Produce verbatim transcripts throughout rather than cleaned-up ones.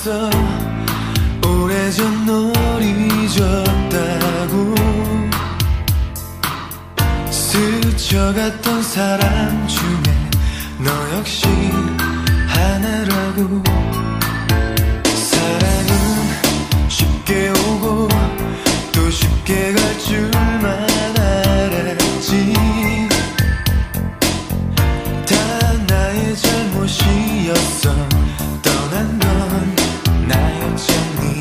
있어. 오래전 널 잊었다고. 스쳐갔던 사람 중에 너 역시 하나라고. 사랑은 쉽게 오고 또 쉽게 갈 줄만 알았지. 다 나의 잘못이었어. 떠난 건 나였잖니.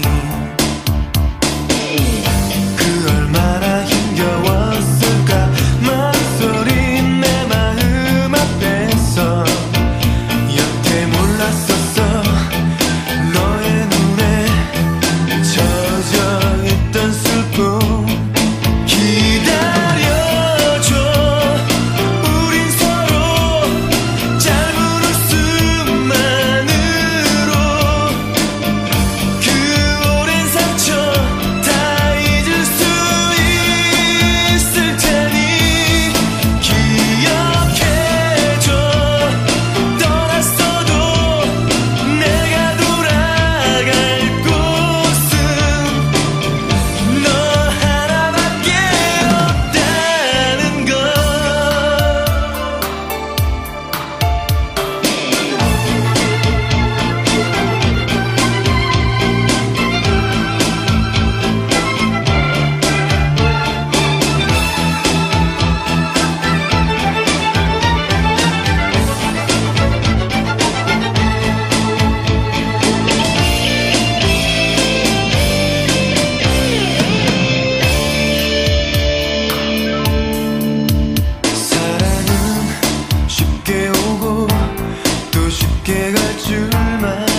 그 얼마나 힘겨웠을까. 망설인 내 마음 앞에서 여태 몰랐었어. 너의 눈에 젖어있던 슬픔. 기다려줘. 우린 서로 짧은 웃음만으로 그 오랜 상처 다 잊을 수 있을 테니. 기억해줘. 떠났어도 내가 돌아갈 곳은 너 하나밖에 없다는 걸. 사랑은 쉽게 오고 또 쉽게 갈 줄만